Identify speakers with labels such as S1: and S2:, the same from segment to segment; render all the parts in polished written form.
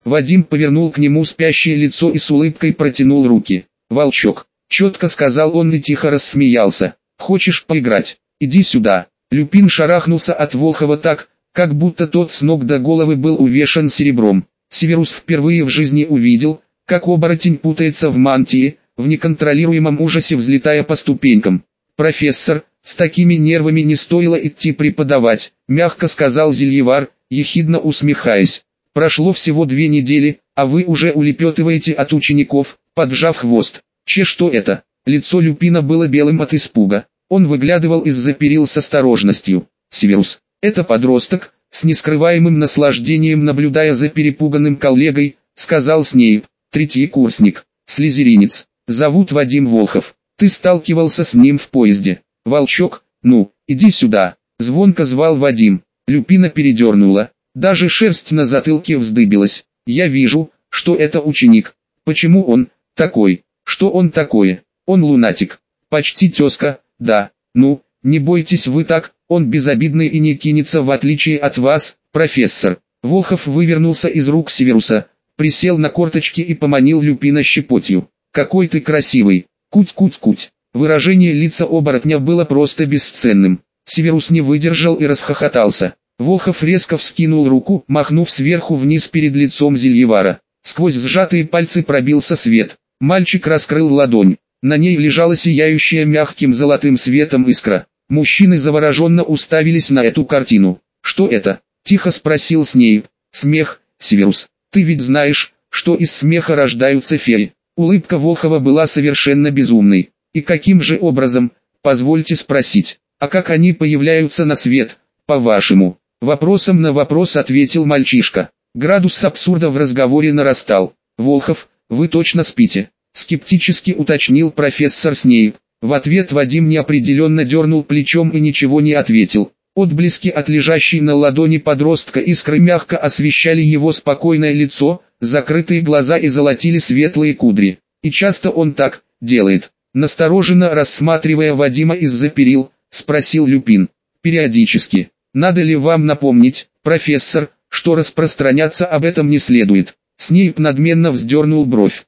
S1: Вадим повернул к нему спящее лицо и с улыбкой протянул руки. «Волчок», — четко сказал он и тихо рассмеялся. «Хочешь поиграть? Иди сюда». Люпин шарахнулся от Волхова так, как будто тот с ног до головы был увешан серебром. Северус впервые в жизни увидел, как оборотень путается в мантии, в неконтролируемом ужасе взлетая по ступенькам. «Профессор, с такими нервами не стоило идти преподавать», — мягко сказал Зельевар, ехидно усмехаясь. «Прошло всего 2 недели, а вы уже улепетываете от учеников, поджав хвост. Что это?» Лицо Люпина было белым от испуга. Он выглядывал из-за перил с осторожностью. «Северус, это подросток», — с нескрываемым наслаждением наблюдая за перепуганным коллегой, сказал Снейп. «Третий курсник, слизеринец. Зовут Вадим Волхов. Ты сталкивался с ним в поезде. Волчок, ну, иди сюда», — звонко звал Вадим. Люпина передернула. Даже шерсть на затылке вздыбилась. «Я вижу, что это ученик. Почему он такой? Что он такое? Он лунатик. Почти тезка, да. Ну, не бойтесь вы так, он безобидный и не кинется в отличие от вас, профессор». Волхов вывернулся из рук Северуса, присел на корточки и поманил Люпина щепотью. «Какой ты красивый! Куть-куть-куть!» Выражение лица оборотня было просто бесценным. Северус не выдержал и расхохотался. Волхов резко вскинул руку, махнув сверху вниз перед лицом Зельевара. Сквозь сжатые пальцы пробился свет. Мальчик раскрыл ладонь. На ней лежала сияющая мягким золотым светом искра. Мужчины завороженно уставились на эту картину. «Что это?» – тихо спросил Снейп. «Смех, Северус. Ты ведь знаешь, что из смеха рождаются феи». Улыбка Волхова была совершенно безумной. «И каким же образом, позвольте спросить, а как они появляются на свет, по-вашему?» Вопросом на вопрос ответил мальчишка. Градус абсурда в разговоре нарастал. «Волхов, вы точно спите?» — скептически уточнил профессор Снейп. В ответ Вадим неопределенно дернул плечом и ничего не ответил. Отблески от лежащей на ладони подростка искры мягко освещали его спокойное лицо, закрытые глаза и золотили светлые кудри. «И часто он так делает?» Настороженно рассматривая Вадима из-за перил, спросил Люпин. «Периодически. Надо ли вам напомнить, профессор, что распространяться об этом не следует?» Снейп надменно вздернул бровь.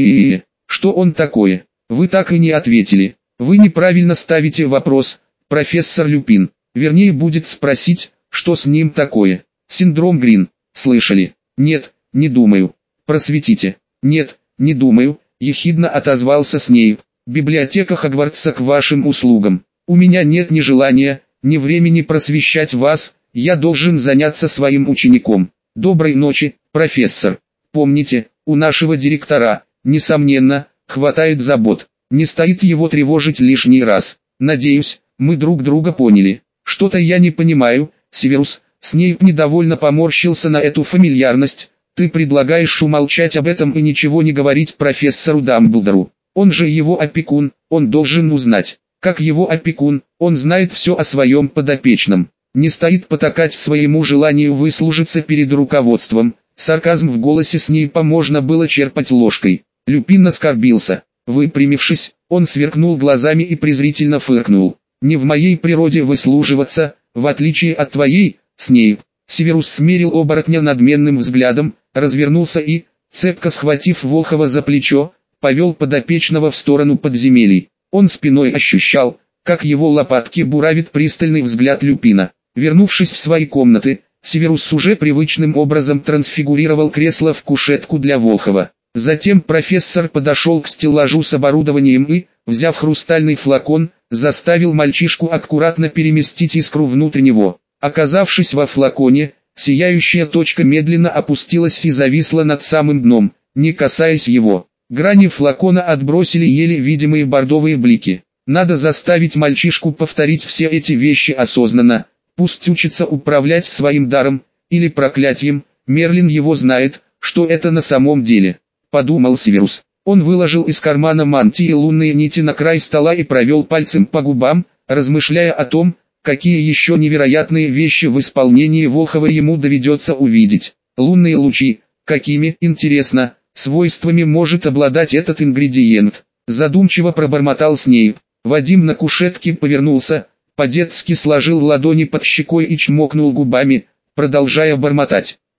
S1: Что он такое? Вы так и не ответили. Вы неправильно ставите вопрос, профессор Люпин. Вернее будет спросить, что с ним такое. Синдром Грин. Слышали? Нет, не думаю. Просветите. Нет, не думаю, ехидно отозвался Снейп. Библиотека Хогвартса к вашим услугам. У меня нет ни желания, ни времени просвещать вас, я должен заняться своим учеником. Доброй ночи, профессор. Помните, у нашего директора, несомненно, хватает забот. Не стоит его тревожить лишний раз. Надеюсь, мы друг друга поняли. Что-то я не понимаю, Северус. Снейп недовольно поморщился на эту фамильярность. Ты предлагаешь умолчать об этом и ничего не говорить профессору Дамблдору. Он же его опекун, он должен узнать. Как его опекун, он знает все о своем подопечном. Не стоит потакать своему желанию выслужиться перед руководством. Сарказм в голосе Снейпа можно было черпать ложкой. Люпин оскорбился. Выпрямившись, он сверкнул глазами и презрительно фыркнул. «Не в моей природе выслуживаться, в отличие от твоей, Снейп». Северус смерил оборотня надменным взглядом, развернулся и, цепко схватив Волхова за плечо, повел подопечного в сторону подземелий. Он спиной ощущал, как его лопатки буравит пристальный взгляд Люпина. Вернувшись в свои комнаты, Северус уже привычным образом трансфигурировал кресло в кушетку для Волхова. Затем профессор подошел к стеллажу с оборудованием и, взяв хрустальный флакон, заставил мальчишку аккуратно переместить искру внутрь него. Оказавшись во флаконе, сияющая точка медленно опустилась и зависла над самым дном, не касаясь его. Грани флакона отбросили еле видимые бордовые блики. Надо заставить мальчишку повторить все эти вещи осознанно. Пусть учится управлять своим даром, или проклятием, Мерлин его знает, что это на самом деле. Подумал Северус. Он выложил из кармана мантии лунные нити на край стола и провел пальцем по губам, размышляя о том, какие еще невероятные вещи в исполнении Волхова ему доведется увидеть. Лунные лучи, какими, интересно, свойствами может обладать этот ингредиент? Задумчиво пробормотал Снейп. Вадим на кушетке повернулся, по-детски сложил ладони под щекой и чмокнул губами, продолжая бормотать.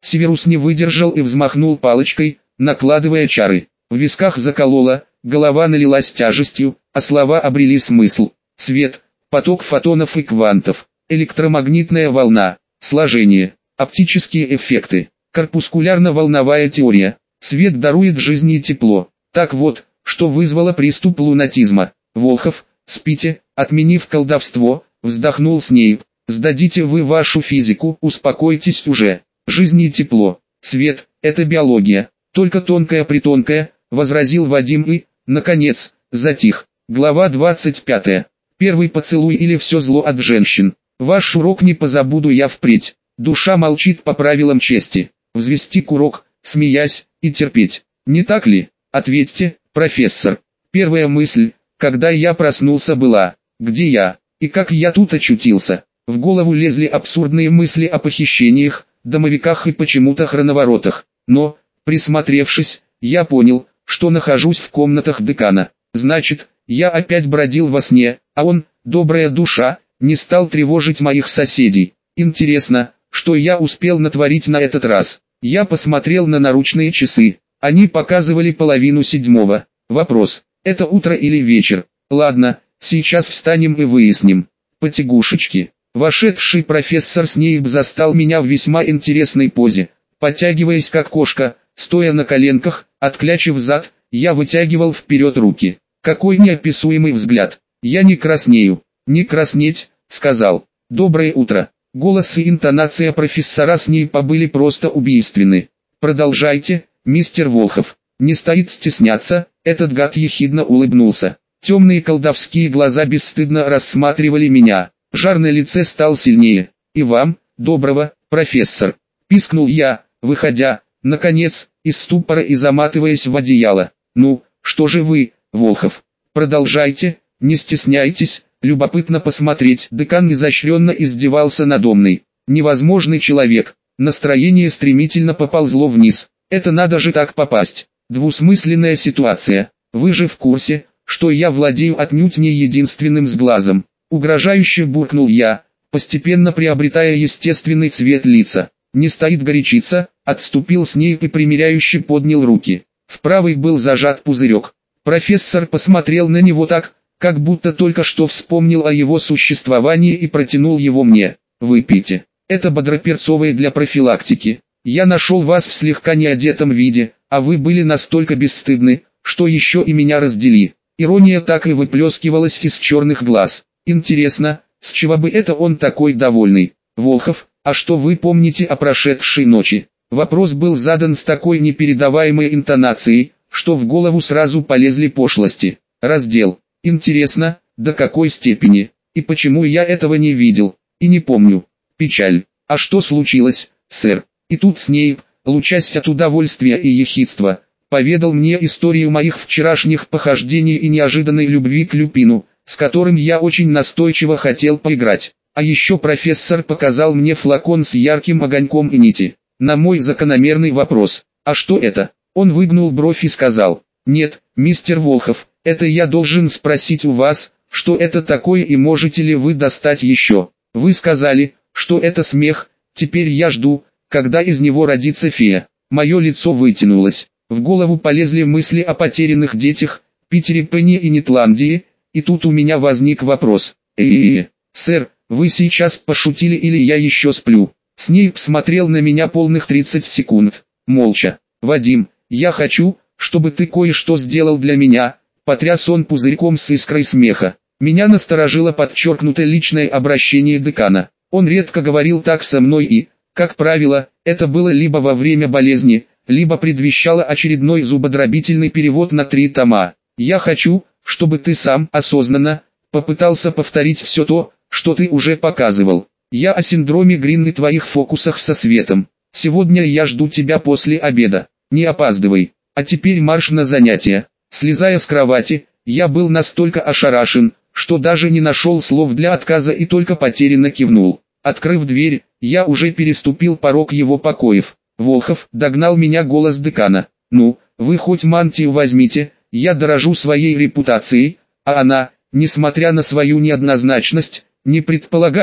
S1: Северус не выдержал и взмахнул палочкой, накладывая чары. В висках закололо, голова налилась тяжестью, а слова обрели смысл. Свет, поток фотонов и квантов, электромагнитная волна, сложение, оптические эффекты, корпускулярно-волновая теория. Свет дарует жизни и тепло. Так вот, что вызвало приступ лунатизма. Волхов, спите, отменив колдовство, вздохнул Снейп. Сдадите вы вашу физику, успокойтесь уже. Жизнь и тепло, свет – это биология, только тонкая-притонкая, возразил Вадим и, наконец, затих. Глава 25. Первый поцелуй или все зло от женщин. Ваш урок не позабуду я впредь. Душа молчит по правилам чести. Взвести курок, смеясь, и терпеть. Не так ли? Ответьте, профессор. Первая мысль, когда я проснулся, была: где я, и как я тут очутился? В голову лезли абсурдные мысли о похищениях, домовиках и почему-то хроноворотах. Но, присмотревшись, я понял, что нахожусь в комнатах декана. Значит, я опять бродил во сне, а он, добрая душа, не стал тревожить моих соседей. Интересно, что я успел натворить на этот раз. Я посмотрел на наручные часы. Они показывали 6:30. Вопрос: это утро или вечер? Ладно, сейчас встанем и выясним. Потягушечки. Вошедший профессор Снейп застал меня в весьма интересной позе. Подтягиваясь как кошка, стоя на коленках, отклячив зад, я вытягивал вперед руки. Какой неописуемый взгляд. Я не краснею. Не краснеть, сказал. Доброе утро. Голос и интонация профессора Снейпа были просто убийственны. Продолжайте, мистер Волхов. Не стоит стесняться, этот гад ехидно улыбнулся. Темные колдовские глаза бесстыдно рассматривали меня. Жар на лице стал сильнее. «И вам, доброго, профессор!» – пискнул я, выходя, наконец, из ступора и заматываясь в одеяло. «Ну, что же вы, Волхов? Продолжайте, не стесняйтесь, любопытно посмотреть». Декан изощренно издевался надо мной. Невозможный человек. Настроение стремительно поползло вниз. Это надо же так попасть. Двусмысленная ситуация. Вы же в курсе, что я владею отнюдь не единственным сглазом. Угрожающе буркнул я, постепенно приобретая естественный цвет лица. Не стоит горячиться, отступил Снейп и примиряюще поднял руки. В правой был зажат пузырек. Профессор посмотрел на него так, как будто только что вспомнил о его существовании и протянул его мне. Выпейте. Это бодроперцовое для профилактики. Я нашел вас в слегка неодетом виде, а вы были настолько бесстыдны, что еще и меня раздели. Ирония так и выплескивалась из черных глаз. Интересно, с чего бы это он такой довольный? Волхов, а что вы помните о прошедшей ночи? Вопрос был задан с такой непередаваемой интонацией, что в голову сразу полезли пошлости. Раздел. Интересно, до какой степени? И почему я этого не видел? И не помню. Печаль. А что случилось, сэр? И тут Снейп, лучась от удовольствия и ехидства, поведал мне историю моих вчерашних похождений и неожиданной любви к Люпину, с которым я очень настойчиво хотел поиграть. А еще профессор показал мне флакон с ярким огоньком и нити. На мой закономерный вопрос: а что это? Он выгнул бровь и сказал: нет, мистер Волхов, это я должен спросить у вас, что это такое и можете ли вы достать еще. Вы сказали, что это смех, теперь я жду, когда из него родится фея. Мое лицо вытянулось, в голову полезли мысли о потерянных детях, Питере Пенни и Нетландии. И тут у меня возник вопрос. Сэр, вы сейчас пошутили или я еще сплю? Снейп смотрел на меня полных 30 секунд, молча. Вадим, я хочу, чтобы ты кое-что сделал для меня, потряс он пузырьком с искрой смеха. Меня насторожило подчеркнутое личное обращение декана. Он редко говорил так со мной и, как правило, это было либо во время болезни, либо предвещало очередной зубодробительный перевод на 3 тома. Я хочу, чтобы ты сам осознанно попытался повторить все то, что ты уже показывал. Я о синдроме Грин и твоих фокусах со светом. Сегодня я жду тебя после обеда. Не опаздывай. А теперь марш на занятия. Слезая с кровати, я был настолько ошарашен, что даже не нашел слов для отказа и только потерянно кивнул. Открыв дверь, я уже переступил порог его покоев. Волхов, догнал меня голос декана. Ну, вы хоть мантию возьмите. Я дорожу своей репутацией, а она, несмотря на свою неоднозначность, не предполагает,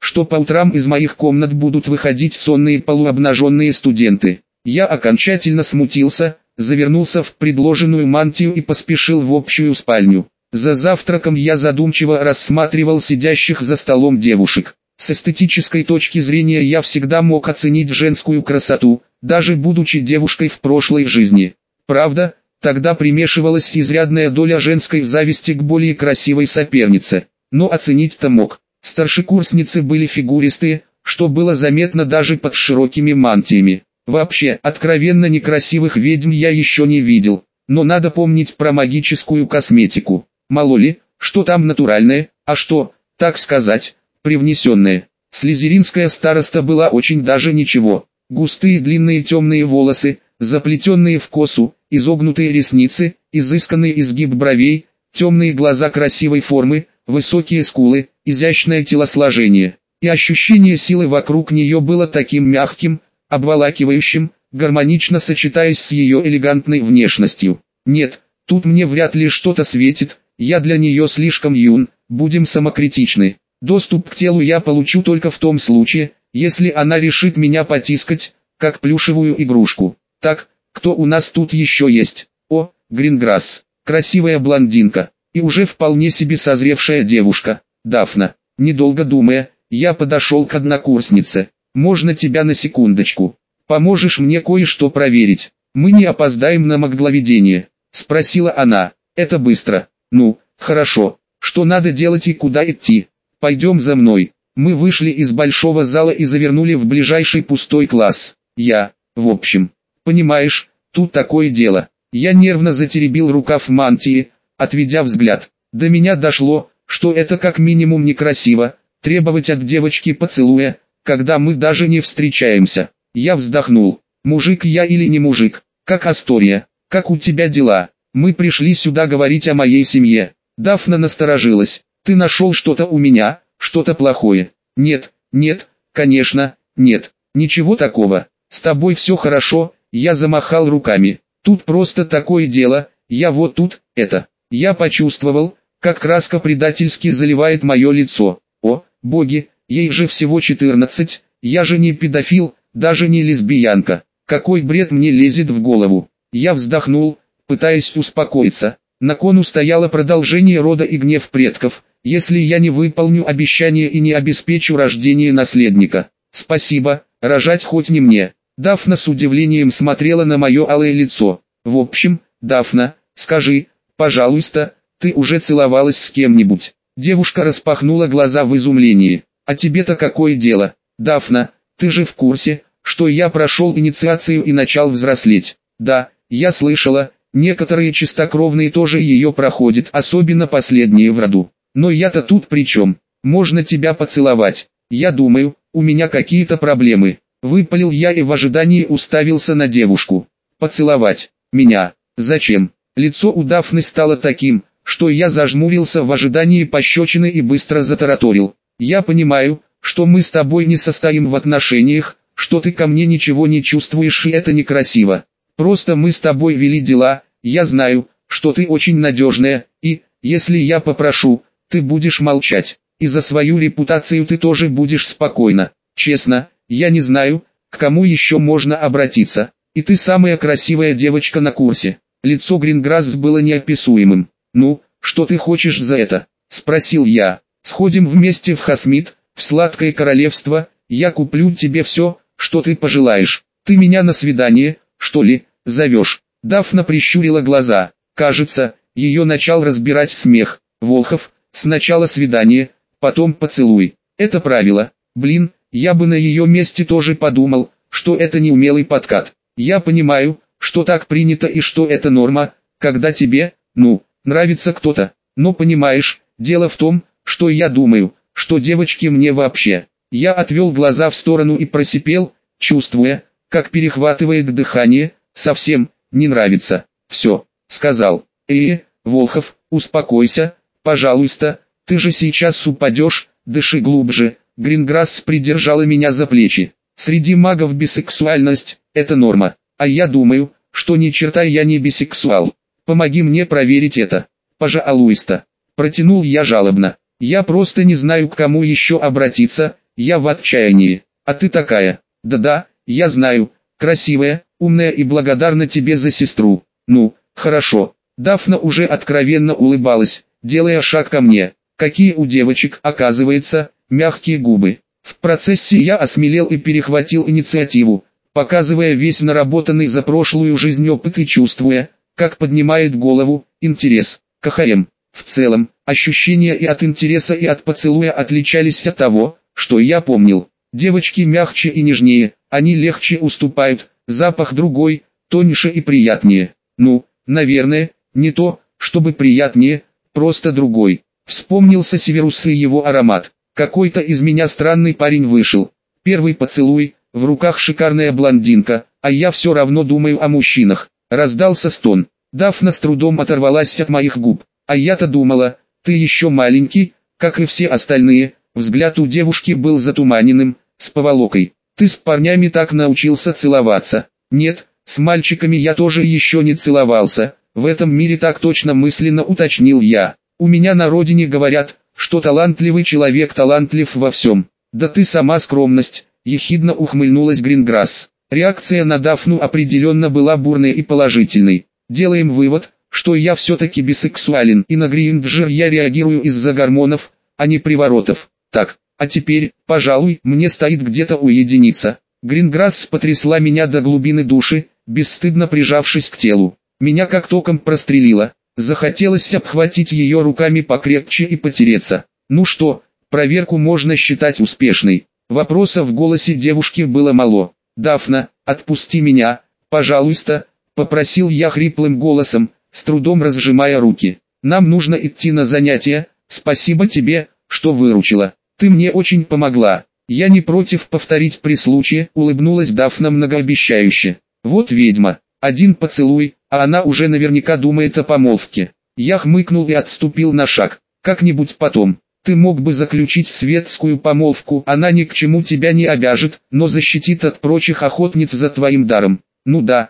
S1: что по утрам из моих комнат будут выходить сонные полуобнаженные студенты. Я окончательно смутился, завернулся в предложенную мантию и поспешил в общую спальню. За завтраком я задумчиво рассматривал сидящих за столом девушек. С эстетической точки зрения я всегда мог оценить женскую красоту, даже будучи девушкой в прошлой жизни. Правда, тогда примешивалась изрядная доля женской зависти к более красивой сопернице. Но оценить-то мог. Старшекурсницы были фигуристые, что было заметно даже под широкими мантиями. Вообще, откровенно некрасивых ведьм я еще не видел. Но надо помнить про магическую косметику. Мало ли, что там натуральное, а что, так сказать, привнесенное. Слизеринская староста была очень даже ничего. Густые длинные темные волосы, заплетенные в косу, изогнутые ресницы, изысканный изгиб бровей, темные глаза красивой формы, высокие скулы, изящное телосложение. И ощущение силы вокруг нее было таким мягким, обволакивающим, гармонично сочетаясь с ее элегантной внешностью. Нет, тут мне вряд ли что-то светит, я для нее слишком юн, будем самокритичны. Доступ к телу я получу только в том случае, если она решит меня потискать, как плюшевую игрушку. Так, кто у нас тут еще есть? О, Гринграсс, красивая блондинка, и уже вполне себе созревшая девушка, Дафна. Недолго думая, я подошел к однокурснице. Можно тебя на секундочку? Поможешь мне кое-что проверить? Мы не опоздаем на магловедение, спросила она. Это быстро. Ну, хорошо. Что надо делать и куда идти? Пойдем за мной. Мы вышли из большого зала и завернули в ближайший пустой класс. В общем, понимаешь, тут такое дело. Я нервно затеребил рукав мантии, отведя взгляд. До меня дошло, что это как минимум некрасиво, требовать от девочки поцелуя, когда мы даже не встречаемся. Я вздохнул. Мужик я или не мужик? Как Астория? Как у тебя дела? Мы пришли сюда говорить о моей семье. Дафна насторожилась. Ты нашел что-то у меня, что-то плохое? Нет, нет, конечно, нет. Ничего такого. С тобой все хорошо. Я замахал руками. Тут просто такое дело. Я вот тут, это. Я почувствовал, как краска предательски заливает мое лицо. О, боги, ей же всего 14, я же не педофил, даже не лесбиянка. Какой бред мне лезет в голову. Я вздохнул, пытаясь успокоиться. На кону стояло продолжение рода и гнев предков, если я не выполню обещание и не обеспечу рождение наследника. Спасибо, рожать хоть не мне. Дафна с удивлением смотрела на мое алое лицо. В общем, Дафна, скажи, пожалуйста, ты уже целовалась с кем-нибудь? Девушка распахнула глаза в изумлении. А тебе-то какое дело? Дафна, ты же в курсе, что я прошел инициацию и начал взрослеть? Да, я слышала, некоторые чистокровные тоже ее проходят, особенно последние в роду. Но я-то тут при чем? Можно тебя поцеловать? Я думаю, у меня какие-то проблемы. Выпалил я и в ожидании уставился на девушку. Поцеловать? Меня? Зачем? Лицо у Дафны стало таким, что я зажмурился в ожидании пощечины и быстро затараторил. Я понимаю, что мы с тобой не состоим в отношениях, что ты ко мне ничего не чувствуешь и это некрасиво. Просто мы с тобой вели дела, я знаю, что ты очень надежная, и, если я попрошу, ты будешь молчать. И за свою репутацию ты тоже будешь спокойна. Честно, я не знаю, к кому еще можно обратиться. И ты самая красивая девочка на курсе. Лицо Гринграсс было неописуемым. «Ну, что ты хочешь за это?» – спросил я. «Сходим вместе в Хасмид, в сладкое королевство, я куплю тебе все, что ты пожелаешь. Ты меня на свидание, что ли, зовешь?» Дафна прищурила глаза. Кажется, ее начал разбирать смех. Волхов, сначала свидание, потом поцелуй. Это правило. Блин, я бы на ее месте тоже подумал, что это неумелый подкат. Я понимаю, что так принято и что это норма, когда тебе, нравится кто-то. Но понимаешь, дело в том, что я думаю, что девочки мне вообще. Я отвел глаза в сторону и просипел, чувствуя, как перехватывает дыхание, совсем не нравится. Все, сказал. Волхов, успокойся, пожалуйста, ты же сейчас упадешь, дыши глубже. Гринграсс придержала меня за плечи. Среди магов бисексуальность – это норма, а я думаю, что ни черта я не бисексуал. Помоги мне проверить это. Пожалуйста. Протянул я жалобно. Я просто не знаю, к кому еще обратиться, Я в отчаянии. А ты такая. Да-да, я знаю, красивая, умная и благодарна тебе за сестру. Ну, хорошо. Дафна уже откровенно улыбалась, делая шаг ко мне. Какие у девочек, оказывается, мягкие губы. В процессе я осмелел и перехватил инициативу, показывая весь наработанный за прошлую жизнь опыт и чувствуя, как поднимает голову интерес. КХМ. В целом, ощущения и от интереса, и от поцелуя отличались от того, что я помнил. Девочки мягче и нежнее, они легче уступают, запах другой, тоньше и приятнее. Ну, наверное, не то, чтобы приятнее, просто другой. Вспомнился Северус и его аромат. Какой-то из меня странный парень вышел. Первый поцелуй, в руках шикарная блондинка, а я все равно думаю о мужчинах. Раздался стон. Дафна с трудом оторвалась от моих губ. А я-то думала, ты еще маленький, как и все остальные. Взгляд у девушки был затуманенным, с поволокой. Ты с парнями так научился целоваться? Нет, с мальчиками я тоже еще не целовался. В этом мире так точно мысленно уточнил я. У меня на родине говорят, что талантливый человек талантлив во всем. Да ты сама скромность, ехидно ухмыльнулась Гринграсс. Реакция на Дафну определенно была бурной и положительной. Делаем вывод, что я все-таки бисексуален, и на Гринджер я реагирую из-за гормонов, а не приворотов. Так, а теперь, пожалуй, мне стоит где-то уединиться. Гринграсс потрясла меня до глубины души, бесстыдно прижавшись к телу. Меня как током прострелило. Захотелось обхватить ее руками покрепче и потереться. Ну что, проверку можно считать успешной. Вопроса в голосе девушки было мало. «Дафна, отпусти меня, пожалуйста», — попросил я хриплым голосом, с трудом разжимая руки. «Нам нужно идти на занятия, спасибо тебе, что выручила. Ты мне очень помогла». «Я не против повторить при случае», — улыбнулась Дафна многообещающе. «Вот ведьма, один поцелуй, а она уже наверняка думает о помолвке». Я хмыкнул и отступил на шаг. «Как-нибудь потом. Ты мог бы заключить светскую помолвку, она ни к чему тебя не обяжет, но защитит от прочих охотниц за твоим даром». Ну да,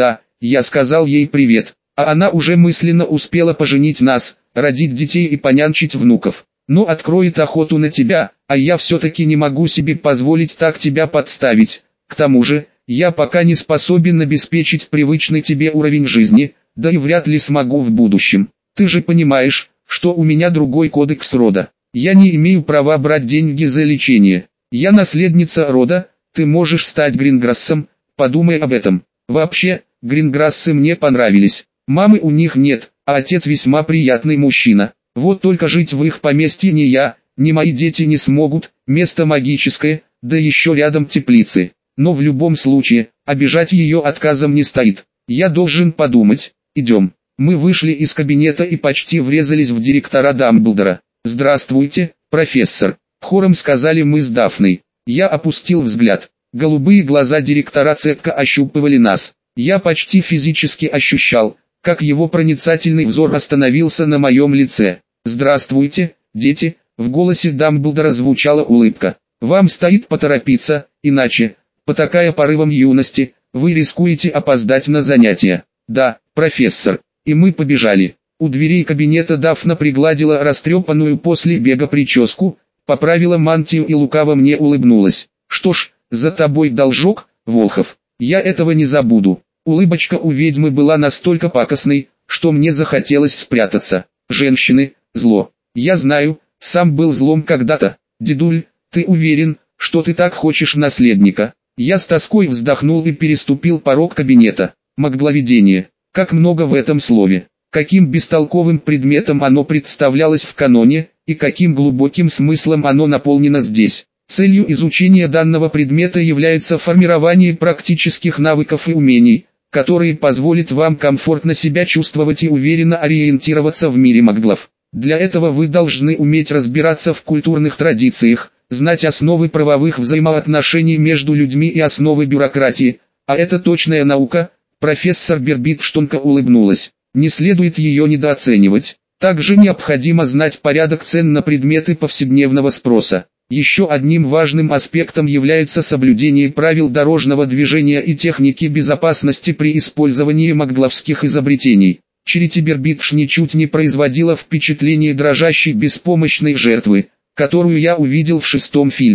S1: я сказал ей привет, а она уже мысленно успела поженить нас, родить детей и понянчить внуков. Но откроет охоту на тебя, а я все-таки не могу себе позволить так тебя подставить. К тому же, я пока не способен обеспечить привычный тебе уровень жизни, да и вряд ли смогу в будущем. Ты же понимаешь, что у меня другой кодекс рода. Я не имею права брать деньги за лечение. Я наследница рода, ты можешь стать Гринграссом, подумай об этом. Вообще, Гринграссы мне понравились. Мамы у них нет, а отец весьма приятный мужчина. Вот только жить в их поместье ни я, ни мои дети не смогут, место магическое, да еще рядом теплицы. Но в любом случае, обижать ее отказом не стоит. Я должен подумать. Идем. Мы вышли из кабинета и почти врезались в директора Дамблдора. «Здравствуйте, профессор», — хором сказали мы с Дафной. Я опустил взгляд. Голубые глаза директора цепко ощупывали нас. Я почти физически ощущал, как его проницательный взор остановился на моем лице. «Здравствуйте, дети», — в голосе Дамблдора звучала улыбка. «Вам стоит поторопиться, иначе, потакая порывом юности, вы рискуете опоздать на занятия». «Да, профессор». И мы побежали. У дверей кабинета Дафна пригладила растрепанную после бега прическу, поправила мантию и лукаво мне улыбнулась. «Что ж, за тобой должок, Волхов. Я этого не забуду». Улыбочка у ведьмы была настолько пакостной, что мне захотелось спрятаться. Женщины – зло. Я знаю, сам был злом когда-то. Дедуль, ты уверен, что ты так хочешь наследника? Я с тоской вздохнул и переступил порог кабинета. Магловедение. Как много в этом слове. Каким бестолковым предметом оно представлялось в каноне, и каким глубоким смыслом оно наполнено здесь. Целью изучения данного предмета является формирование практических навыков и умений, которые позволят вам комфортно себя чувствовать и уверенно ориентироваться в мире маглов. Для этого вы должны уметь разбираться в культурных традициях, знать основы правовых взаимоотношений между людьми и основы бюрократии, а это точная наука. Профессор Бербитштонка улыбнулась. Не следует ее недооценивать. Также необходимо знать порядок цен на предметы повседневного спроса. Еще одним важным аспектом является соблюдение правил дорожного движения и техники безопасности при использовании магловских изобретений. Чарити Бербитш ничуть не производила впечатление дрожащей беспомощной жертвы, которую я увидел в 6-м фильме.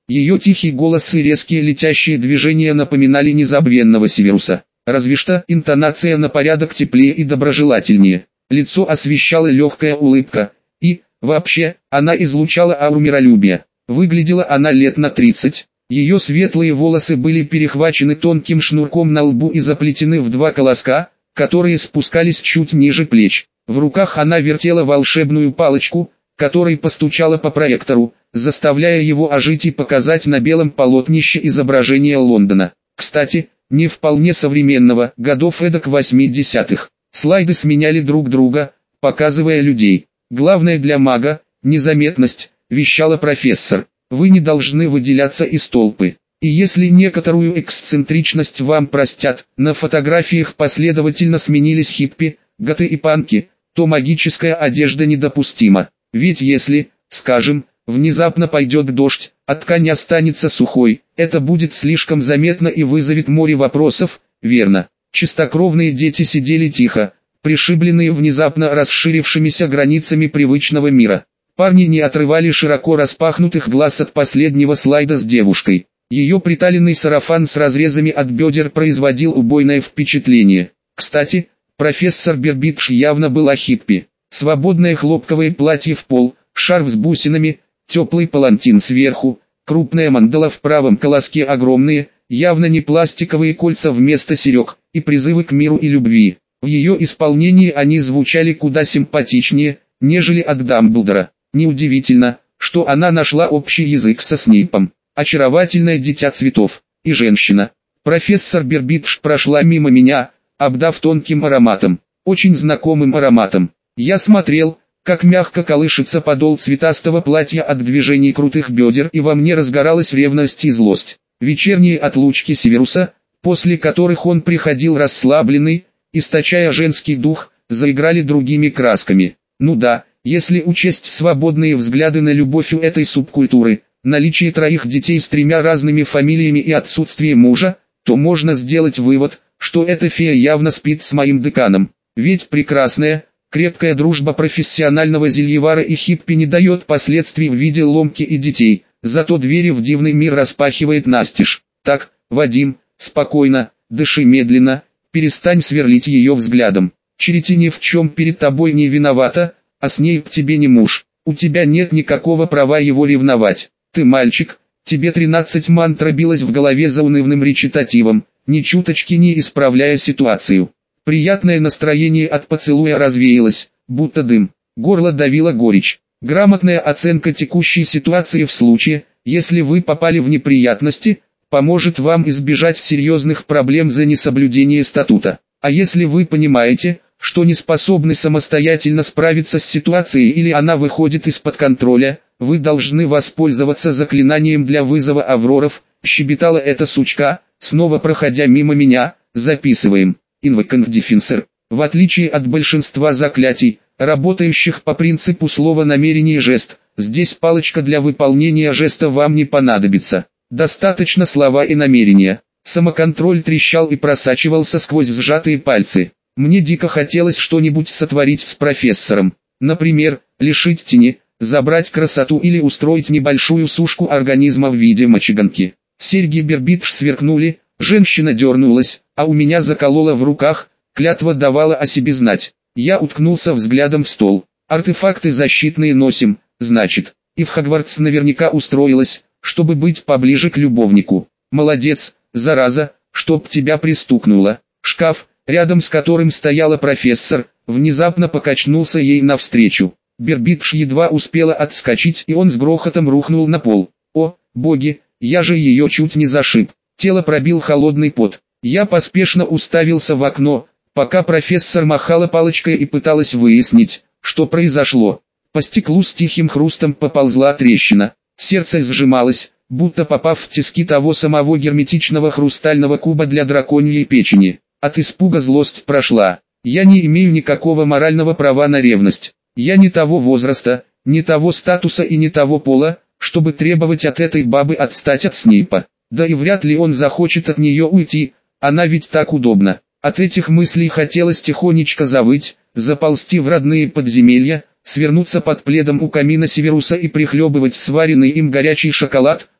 S1: Ее тихий голос и резкие летящие движения напоминали незабвенного Северуса. Разве что интонация на порядок теплее и доброжелательнее. Лицо освещала легкая улыбка, и, вообще, она излучала ауру миролюбия. Выглядела она лет на 30. Ее светлые волосы были перехвачены тонким шнурком на лбу и заплетены в два колоска, которые спускались чуть ниже плеч. В руках она вертела волшебную палочку, которой постучала по проектору, заставляя его ожить и показать на белом полотнище изображение Лондона. Кстати, не вполне современного, годов эдак 80-х. Слайды сменяли друг друга, показывая людей. Главное для мага – незаметность, вещала профессор. Вы не должны выделяться из толпы. И если некоторую эксцентричность вам простят, на фотографиях последовательно сменились хиппи, готы и панки, то магическая одежда недопустима. Ведь если, скажем, внезапно пойдет дождь, а ткань останется сухой, это будет слишком заметно и вызовет море вопросов, верно? Чистокровные дети сидели тихо, пришибленные внезапно расширившимися границами привычного мира. Парни не отрывали широко распахнутых глаз от последнего слайда с девушкой. Ее приталенный сарафан с разрезами от бедер производил убойное впечатление. Кстати, профессор Бербидж явно была хиппи. Свободное хлопковое платье в пол, шарф с бусинами, теплый палантин сверху, крупная мандала в правом колоске, огромные, явно не пластиковые кольца вместо серег, и призывы к миру и любви. В ее исполнении они звучали куда симпатичнее, нежели от Дамблдора. Неудивительно, что она нашла общий язык со Снейпом. Очаровательное дитя цветов и женщина. Профессор Бербидж прошла мимо меня, обдав тонким ароматом, очень знакомым ароматом. Я смотрел, как мягко колышется подол цветастого платья от движений крутых бедер, и во мне разгоралась ревность и злость. Вечерние отлучки Северуса, после которых он приходил расслабленный, источая женский дух, заиграли другими красками. Ну да, если учесть свободные взгляды на любовь у этой субкультуры, наличие 3 детей с 3 разными фамилиями и отсутствие мужа, то можно сделать вывод, что эта фея явно спит с моим деканом. Ведь прекрасная, крепкая дружба профессионального зельевара и хиппи не дает последствий в виде ломки и детей, зато двери в дивный мир распахивает настежь. Так, Вадим, спокойно, дыши медленно, перестань сверлить ее взглядом. Черити ни в чем перед тобой не виновата, а Снейп тебе не муж, у тебя нет никакого права его ревновать. Ты мальчик, тебе 13, мантра билась в голове заунывным речитативом, ни чуточки не исправляя ситуацию. Приятное настроение от поцелуя развеялось, будто дым, горло давило горечь. Грамотная оценка текущей ситуации в случае, если вы попали в неприятности, поможет вам избежать серьезных проблем за несоблюдение статута. А если вы понимаете, что не способны самостоятельно справиться с ситуацией или она выходит из-под контроля, вы должны воспользоваться заклинанием для вызова авроров, щебетала эта сучка, снова проходя мимо меня. Записываем. Invoking Defensor. В отличие от большинства заклятий, работающих по принципу слова намерение и жест, здесь палочка для выполнения жеста вам не понадобится. Достаточно слова и намерения. Самоконтроль трещал и просачивался сквозь сжатые пальцы. Мне дико хотелось что-нибудь сотворить с профессором. Например, лишить тени, забрать красоту или устроить небольшую сушку организма в виде мочеганки. Серьги Бербидж сверкнули, женщина дернулась, а у меня заколола в руках, клятва давала о себе знать. Я уткнулся взглядом в стол. Артефакты защитные носим, значит, и в Хогвартс наверняка устроилась, чтобы быть поближе к любовнику. Молодец, зараза, чтоб тебя пристукнуло. Шкаф, рядом с которым стояла профессор, внезапно покачнулся ей навстречу. Бербидж едва успела отскочить, и он с грохотом рухнул на пол. О, боги, я же ее чуть не зашиб. Тело пробил холодный пот. Я поспешно уставился в окно, пока профессор махала палочкой и пыталась выяснить, что произошло. По стеклу с тихим хрустом поползла трещина. Сердце сжималось, будто попав в тиски того самого герметичного хрустального куба для драконьей печени. От испуга злость прошла. Я не имею никакого морального права на ревность. Я не того возраста, не того статуса и не того пола, чтобы требовать от этой бабы отстать от Снейпа. Да и вряд ли он захочет от нее уйти, она ведь так удобна. От этих мыслей хотелось тихонечко завыть, заползти в родные подземелья, свернуться под пледом у камина Северуса и прихлебывать сваренный им горячий шоколад,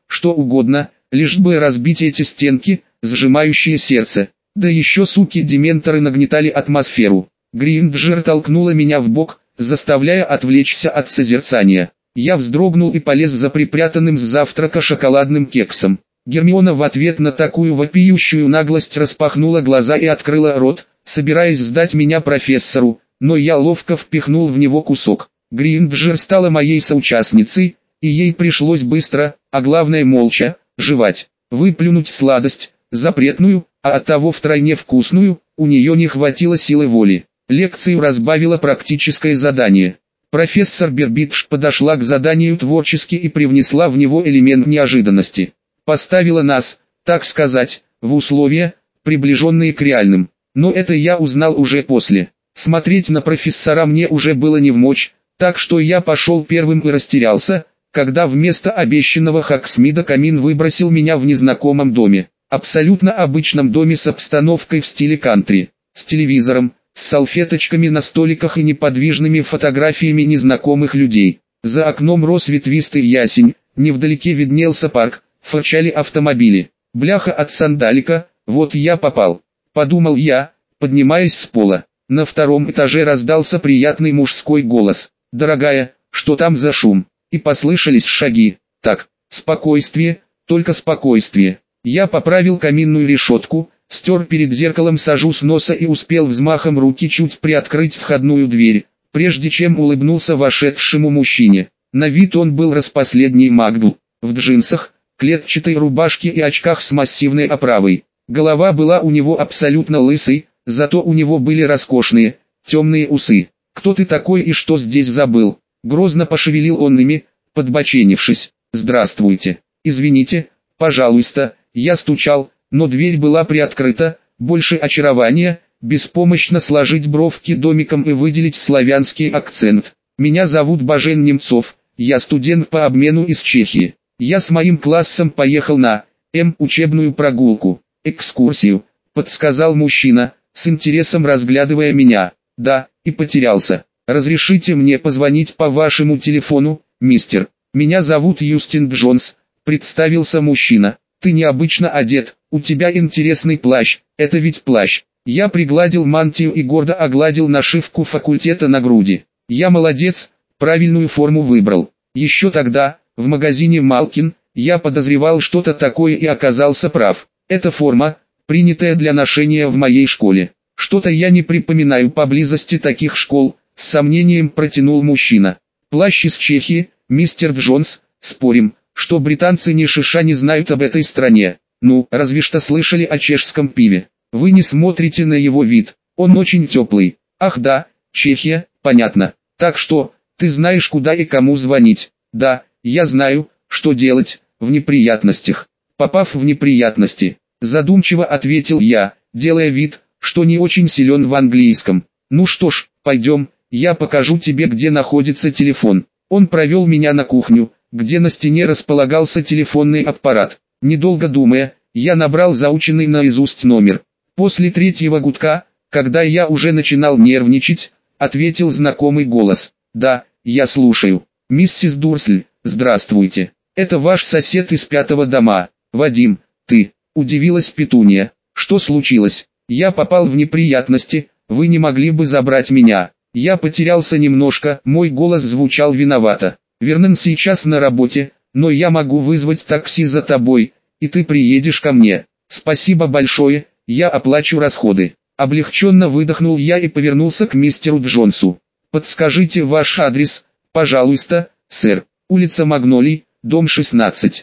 S1: что угодно, лишь бы разбить эти стенки, сжимающие сердце. Да еще суки-дементоры нагнетали атмосферу. Гринджер толкнула меня в бок, заставляя отвлечься от созерцания. Я вздрогнул и полез за припрятанным с завтрака шоколадным кексом. Гермиона в ответ на такую вопиющую наглость распахнула глаза и открыла рот, собираясь сдать меня профессору, но я ловко впихнул в него кусок. Гринджер стала моей соучастницей, и ей пришлось быстро, а главное молча, жевать. Выплюнуть сладость, запретную, а оттого втройне вкусную, у нее не хватило силы воли. Лекцию разбавило практическое задание. Профессор Бербидж подошла к заданию творчески и привнесла в него элемент неожиданности. Поставила нас, так сказать, в условия, приближенные к реальным. Но это я узнал уже после. Смотреть на профессора мне уже было невмочь, так что я пошел первым и растерялся, когда вместо обещанного Хоксмида камин выбросил меня в незнакомом доме. Абсолютно обычном доме с обстановкой в стиле кантри, с телевизором, с салфеточками на столиках и неподвижными фотографиями незнакомых людей. За окном рос ветвистый ясень, невдалеке виднелся парк, фырчали автомобили. Бляха от сандалика, вот я попал. Подумал я, поднимаясь с пола. На втором этаже раздался приятный мужской голос. «Дорогая, что там за шум?» И послышались шаги. «Так, спокойствие, только спокойствие». Я поправил каминную решетку, стер перед зеркалом сажу с носа и успел взмахом руки чуть приоткрыть входную дверь, прежде чем улыбнулся вошедшему мужчине. На вид он был распоследний Макдул, в джинсах, клетчатой рубашке и очках с массивной оправой. Голова была у него абсолютно лысой, зато у него были роскошные, темные усы. «Кто ты такой и что здесь забыл?» Грозно пошевелил он ими, подбоченившись. «Здравствуйте. Извините, пожалуйста». Я стучал, но дверь была приоткрыта, больше очарования, беспомощно сложить бровки домиком и выделить славянский акцент. «Меня зовут Бажен Немцов, я студент по обмену из Чехии. Я с моим классом поехал на учебную прогулку, экскурсию», подсказал мужчина, с интересом разглядывая меня. «Да, и потерялся. Разрешите мне позвонить по вашему телефону, мистер?» «Меня зовут Юстин Джонс», представился мужчина. «Ты необычно одет, у тебя интересный плащ, это ведь плащ». Я пригладил мантию и гордо огладил нашивку факультета на груди. «Я молодец, правильную форму выбрал. Еще тогда, в магазине Малкин, я подозревал что-то такое и оказался прав. Эта форма, принятая для ношения в моей школе. Что-то я не припоминаю поблизости таких школ», с сомнением протянул мужчина. «Плащ из Чехии, мистер Джонс, спорим, что британцы ни шиша не знают об этой стране. Ну, разве что слышали о чешском пиве. Вы не смотрите на его вид, он очень теплый. Ах да, Чехия, понятно. Так что, ты знаешь, куда и кому звонить?» «Да, я знаю, что делать, в неприятностях». «Попав в неприятности», задумчиво ответил я, делая вид, что не очень силен в английском. «Ну что ж, пойдем, я покажу тебе, где находится телефон». Он провел меня на кухню, где на стене располагался телефонный аппарат. Недолго думая, я набрал заученный наизусть номер. После третьего гудка, когда я уже начинал нервничать, ответил знакомый голос. «Да, я слушаю. Миссис Дурсль, здравствуйте. Это ваш сосед из 5-го дома, Вадим, ты?» Удивилась Петунья. «Что случилось? Я попал в неприятности, вы не могли бы забрать меня?» Я потерялся немножко, мой голос звучал виновато. «Вернон сейчас на работе, но я могу вызвать такси за тобой, и ты приедешь ко мне. Спасибо большое, я оплачу расходы». Облегченно выдохнул я и повернулся к мистеру Джонсу. «Подскажите ваш адрес, пожалуйста, сэр. Улица Магнолий, дом 16.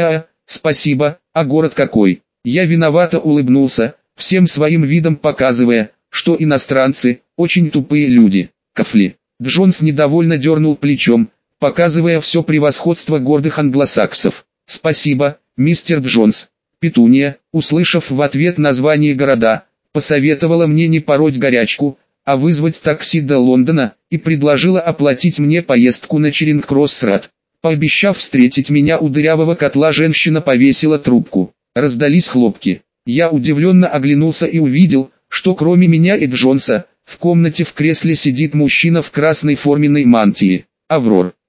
S1: Спасибо, а город какой?» Я виновато улыбнулся, всем своим видом показывая, что иностранцы – очень тупые люди. «Кафли». Джонс недовольно дернул плечом, показывая все превосходство гордых англосаксов. «Спасибо, мистер Джонс». Петунья, услышав в ответ название города, посоветовала мне не пороть горячку, а вызвать такси до Лондона, и предложила оплатить мне поездку на Черинг-Кросс-Рад. Пообещав встретить меня у дырявого котла, женщина повесила трубку. Раздались хлопки. Я удивленно оглянулся и увидел, что кроме меня и Джонса, в комнате в кресле сидит мужчина в красной форменной мантии. «Аврор,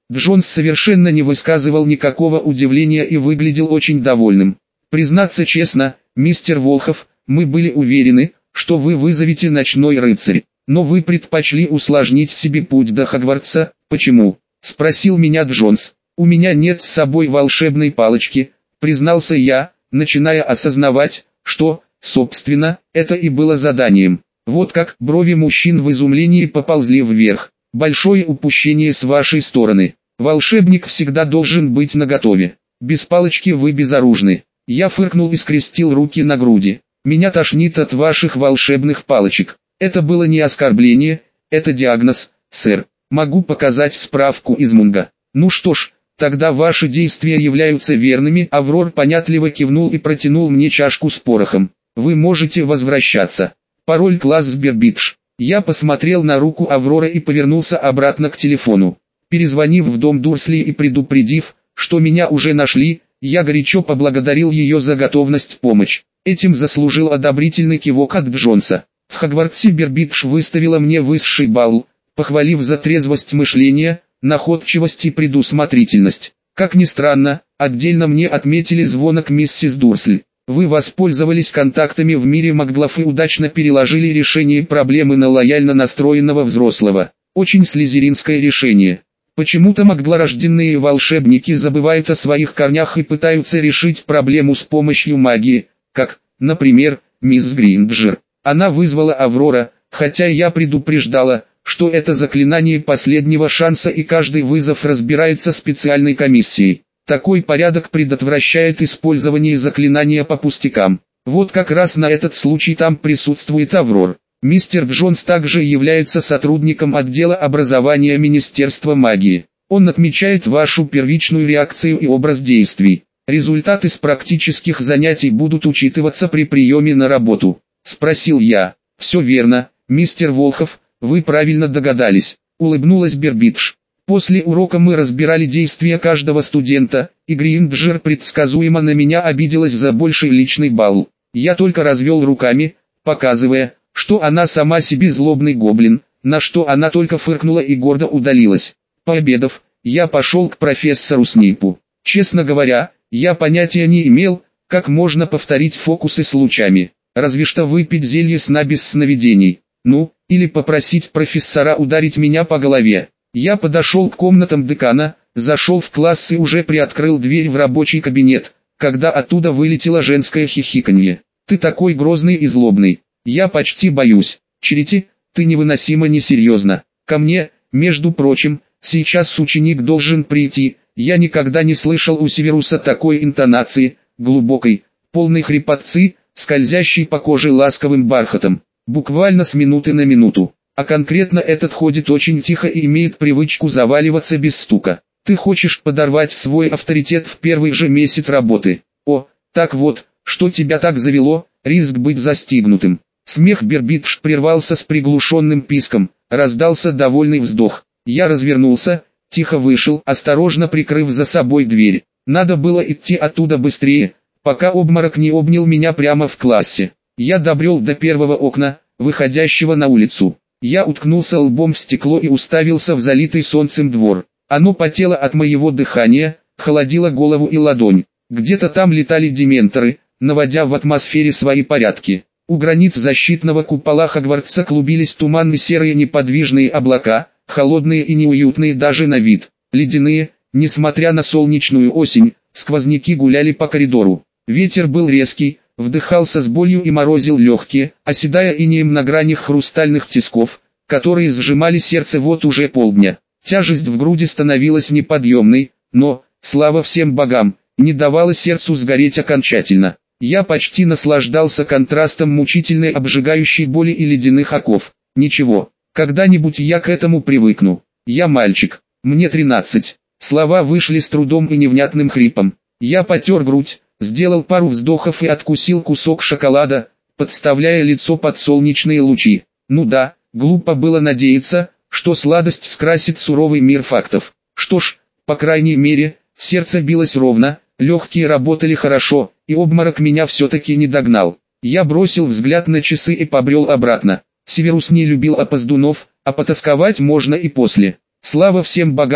S1: Джонс совершенно не высказывал никакого удивления и выглядел очень довольным. «Признаться честно, мистер Волхов, мы были уверены, что вы вызовете ночной рыцарь, но вы предпочли усложнить себе путь до Хогвартса. Почему?» — спросил меня Джонс. «У меня нет с собой волшебной палочки», — признался я, начиная осознавать, что, собственно, это и было заданием. Вот как брови мужчин в изумлении поползли вверх. «Большое упущение с вашей стороны. Волшебник всегда должен быть наготове. Без палочки вы безоружны». Я фыркнул и скрестил руки на груди. «Меня тошнит от ваших волшебных палочек». Это было не оскорбление, это диагноз, сэр. Могу показать справку из Мунга. Ну что ж, тогда ваши действия являются верными. Аврор понятливо кивнул и протянул мне чашку с порохом. Вы можете возвращаться. Пароль класс Бербидж. Я посмотрел на руку Авроры и повернулся обратно к телефону. Перезвонив в дом Дурсли и предупредив, что меня уже нашли, я горячо поблагодарил ее за готовность помочь. Этим заслужил одобрительный кивок от Джонса. В Хогвартсе Бербидж выставила мне высший балл, похвалив за трезвость мышления, находчивость и предусмотрительность. Как ни странно, отдельно мне отметили звонок миссис Дурсли. Вы воспользовались контактами в мире маглов и удачно переложили решение проблемы на лояльно настроенного взрослого. Очень слизеринское решение. Почему-то маглорожденные волшебники забывают о своих корнях и пытаются решить проблему с помощью магии, как, например, мисс Гринджер. Она вызвала Аврора, хотя я предупреждала, что это заклинание последнего шанса и каждый вызов разбирается специальной комиссией. Такой порядок предотвращает использование заклинания по пустякам. Вот как раз на этот случай там присутствует Аврор. Мистер Джонс также является сотрудником отдела образования Министерства магии. Он отмечает вашу первичную реакцию и образ действий. Результаты с практических занятий будут учитываться при приеме на работу. Спросил я. Все верно, мистер Волхов, вы правильно догадались. Улыбнулась Бербидж. После урока мы разбирали действия каждого студента, и Гринджер предсказуемо на меня обиделась за больший личный балл. Я только развел руками, показывая, что она сама себе злобный гоблин, на что она только фыркнула и гордо удалилась. Пообедав, я пошел к профессору Снейпу. Честно говоря, я понятия не имел, как можно повторить фокусы с лучами. Разве что выпить зелье сна без сновидений. Ну, или попросить профессора ударить меня по голове. Я подошел к комнатам декана, зашел в класс и уже приоткрыл дверь в рабочий кабинет, когда оттуда вылетело женское хихиканье. «Ты такой грозный и злобный. Я почти боюсь. Черити, ты невыносимо несерьезно. Ко мне, между прочим, сейчас ученик должен прийти». Я никогда не слышал у Северуса такой интонации, глубокой, полной хрипотцы, скользящей по коже ласковым бархатом, буквально с минуты на минуту. А конкретно этот ходит очень тихо и имеет привычку заваливаться без стука. Ты хочешь подорвать свой авторитет в первый же месяц работы. О, так вот, что тебя так завело, риск быть застигнутым. Смех Бербидж прервался с приглушенным писком, раздался довольный вздох. Я развернулся, тихо вышел, осторожно прикрыв за собой дверь. Надо было идти оттуда быстрее, пока обморок не обнял меня прямо в классе. Я добрел до первого окна, выходящего на улицу. Я уткнулся лбом в стекло и уставился в залитый солнцем двор. Оно потело от моего дыхания, холодило голову и ладонь. Где-то там летали дементоры, наводя в атмосфере свои порядки. У границ защитного купола Хогвартса клубились туманные серые неподвижные облака, холодные и неуютные даже на вид. Ледяные, несмотря на солнечную осень, сквозняки гуляли по коридору. Ветер был резкий, вдыхался с болью и морозил легкие, оседая инеем на гранях хрустальных тисков, которые сжимали сердце вот уже полдня. Тяжесть в груди становилась неподъемной, но, слава всем богам, не давала сердцу сгореть окончательно. Я почти наслаждался контрастом мучительной обжигающей боли и ледяных оков. Ничего, когда-нибудь я к этому привыкну. Я мальчик, мне 13. Слова вышли с трудом и невнятным хрипом. Я потер грудь, сделал пару вздохов и откусил кусок шоколада, подставляя лицо под солнечные лучи. Ну да, глупо было надеяться, что сладость скрасит суровый мир фактов. Что ж, по крайней мере, сердце билось ровно, легкие работали хорошо, и обморок меня все-таки не догнал. Я бросил взгляд на часы и побрел обратно. Северус не любил опоздунов, а потасковать можно и после. Слава всем богам,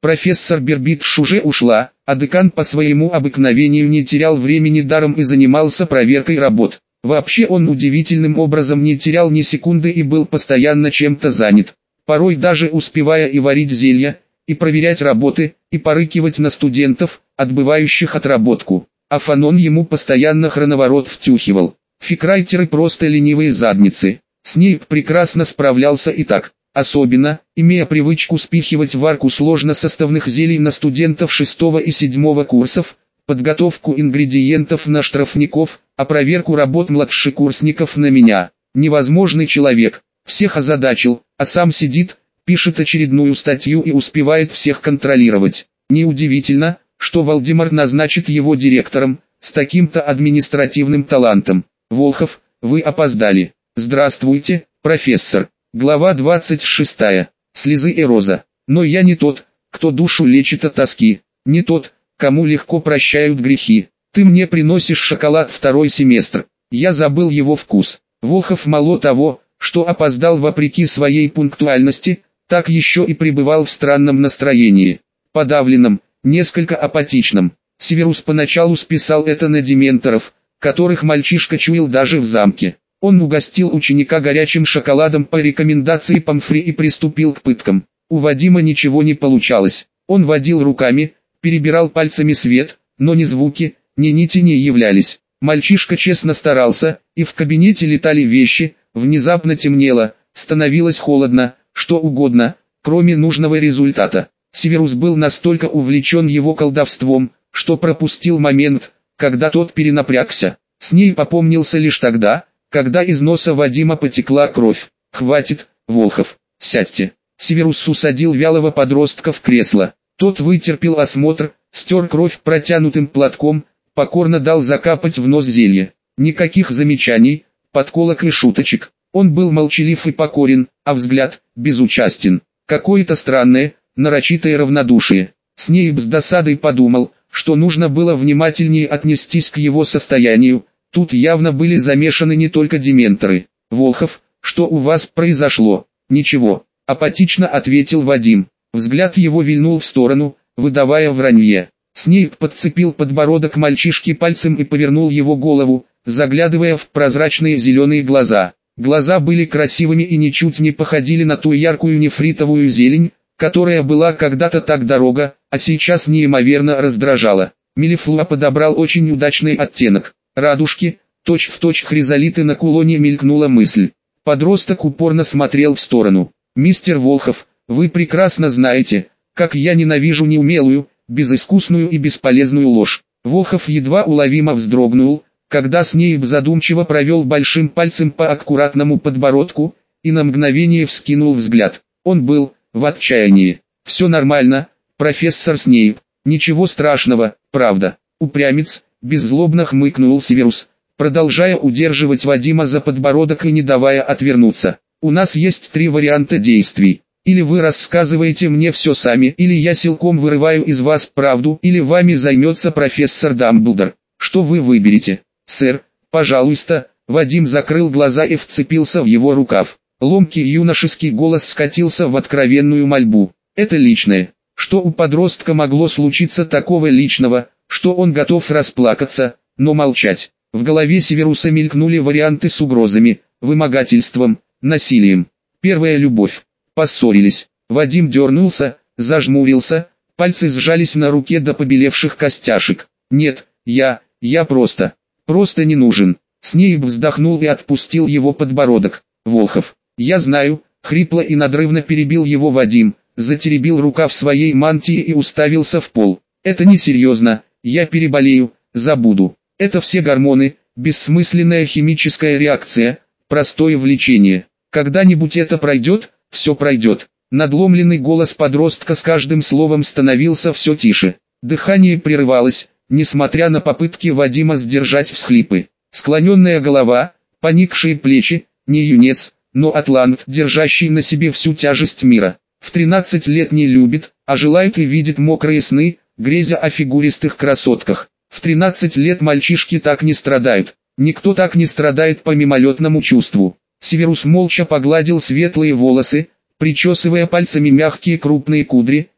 S1: Профессор Бербитш уже ушла, а декан по своему обыкновению не терял времени даром и занимался проверкой работ. Вообще он удивительным образом не терял ни секунды и был постоянно чем-то занят. Порой даже успевая и варить зелья, и проверять работы, и порыкивать на студентов, отбывающих отработку. А Фанон ему постоянно хроноворот втюхивал. Фикрайтеры просто ленивые задницы. Снейп прекрасно справлялся и так. Особенно, имея привычку спихивать варку сложносоставных зелий на студентов 6 и 7 курсов, подготовку ингредиентов на штрафников, а проверку работ младшекурсников на меня. Невозможный человек, всех озадачил, а сам сидит, пишет очередную статью и успевает всех контролировать. Неудивительно, что Вальдемар назначит его директором, с таким-то административным талантом. Волхов, вы опоздали. Здравствуйте, профессор. Глава 26. Слезы и роза. Но я не тот, кто душу лечит от тоски. Не тот, кому легко прощают грехи. Ты мне приносишь шоколад второй семестр. Я забыл его вкус. Волхов мало того, что опоздал вопреки своей пунктуальности, так еще и пребывал в странном настроении. Подавленном, несколько апатичном. Северус поначалу списал это на дементоров, которых мальчишка чуял даже в замке. Он угостил ученика горячим шоколадом по рекомендации Помфри и приступил к пыткам. У Вадима ничего не получалось. Он водил руками, перебирал пальцами свет, но ни звуки, ни нити не являлись. Мальчишка честно старался, и в кабинете летали вещи, внезапно темнело, становилось холодно, что угодно, кроме нужного результата. Северус был настолько увлечен его колдовством, что пропустил момент, когда тот перенапрягся. С ней попомнился лишь тогда, когда из носа Вадима потекла кровь. «Хватит, Волхов, сядьте». Северус усадил вялого подростка в кресло. Тот вытерпел осмотр, стер кровь протянутым платком, покорно дал закапать в нос зелье. Никаких замечаний, подколок и шуточек. Он был молчалив и покорен, а взгляд безучастен. Какое-то странное, нарочитое равнодушие. Снейп с досадой подумал, что нужно было внимательнее отнестись к его состоянию. Тут явно были замешаны не только дементоры. «Волхов, что у вас произошло?» «Ничего», — апатично ответил Вадим. Взгляд его вильнул в сторону, выдавая вранье. Снейп подцепил подбородок мальчишки пальцем и повернул его голову, заглядывая в прозрачные зеленые глаза. Глаза были красивыми и ничуть не походили на ту яркую нефритовую зелень, которая была когда-то так дорога, а сейчас неимоверно раздражала. Мелифлуа подобрал очень удачный оттенок. Радужки, точь-в-точь хризолиты на кулоне, мелькнула мысль. Подросток упорно смотрел в сторону. «Мистер Волхов, вы прекрасно знаете, как я ненавижу неумелую, безыскусную и бесполезную ложь». Волхов едва уловимо вздрогнул, когда Снейп задумчиво провел большим пальцем по аккуратному подбородку, и на мгновение вскинул взгляд. Он был в отчаянии. «Все нормально, профессор Снейп, ничего страшного, правда». «Упрямец», беззлобно хмыкнул Северус, продолжая удерживать Вадима за подбородок и не давая отвернуться. «У нас есть 3 варианта действий. Или вы рассказываете мне все сами, или я силком вырываю из вас правду, или вами займется профессор Дамблдор. Что вы выберете?» «Сэр, пожалуйста». Вадим закрыл глаза и вцепился в его рукав. Ломкий юношеский голос скатился в откровенную мольбу. «Это личное. Что у подростка могло случиться такого личного, что он готов расплакаться, но молчать?» В голове Северуса мелькнули варианты с угрозами, вымогательством, насилием. Первая любовь. Поссорились. Вадим дернулся, зажмурился, пальцы сжались на руке до побелевших костяшек. «Нет, я просто не нужен». Снейп вздохнул и отпустил его подбородок. «Волхов, я знаю», — хрипло и надрывно перебил его Вадим, затеребил рукав своей мантии и уставился в пол. «Это несерьезно, я переболею, забуду. Это все гормоны, бессмысленная химическая реакция, простое влечение. Когда-нибудь это пройдет, все пройдет». Надломленный голос подростка с каждым словом становился все тише. Дыхание прерывалось, несмотря на попытки Вадима сдержать всхлипы. Склоненная голова, поникшие плечи, не юнец, но атлант, держащий на себе всю тяжесть мира. В 13 лет не любит, а желает и видит мокрые сны, грезя о фигуристых красотках. В 13 лет мальчишки так не страдают. Никто так не страдает по мимолетному чувству. Северус молча погладил светлые волосы, причесывая пальцами мягкие крупные кудри,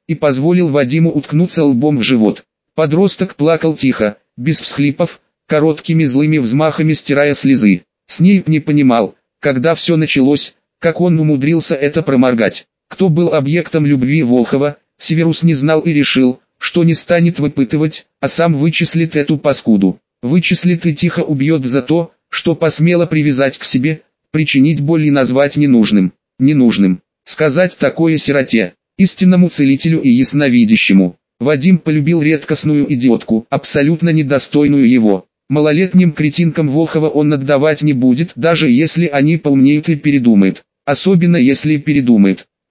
S1: и позволил Вадиму уткнуться лбом в живот. Подросток плакал тихо, без всхлипов, короткими злыми взмахами стирая слезы. Снейп не понимал, когда все началось, как он умудрился это проморгать. Кто был объектом любви Волхова, Северус не знал и решил, что не станет выпытывать, а сам вычислит эту паскуду. Вычислит и тихо убьет за то, что посмела привязать к себе, причинить боль и назвать ненужным. Ненужным. Сказать такое сироте, истинному целителю и ясновидящему. Вадим полюбил редкостную идиотку, абсолютно недостойную его. Малолетним кретинкам Волхова он отдавать не будет, даже если они поумнеют и передумают. Особенно если передумают.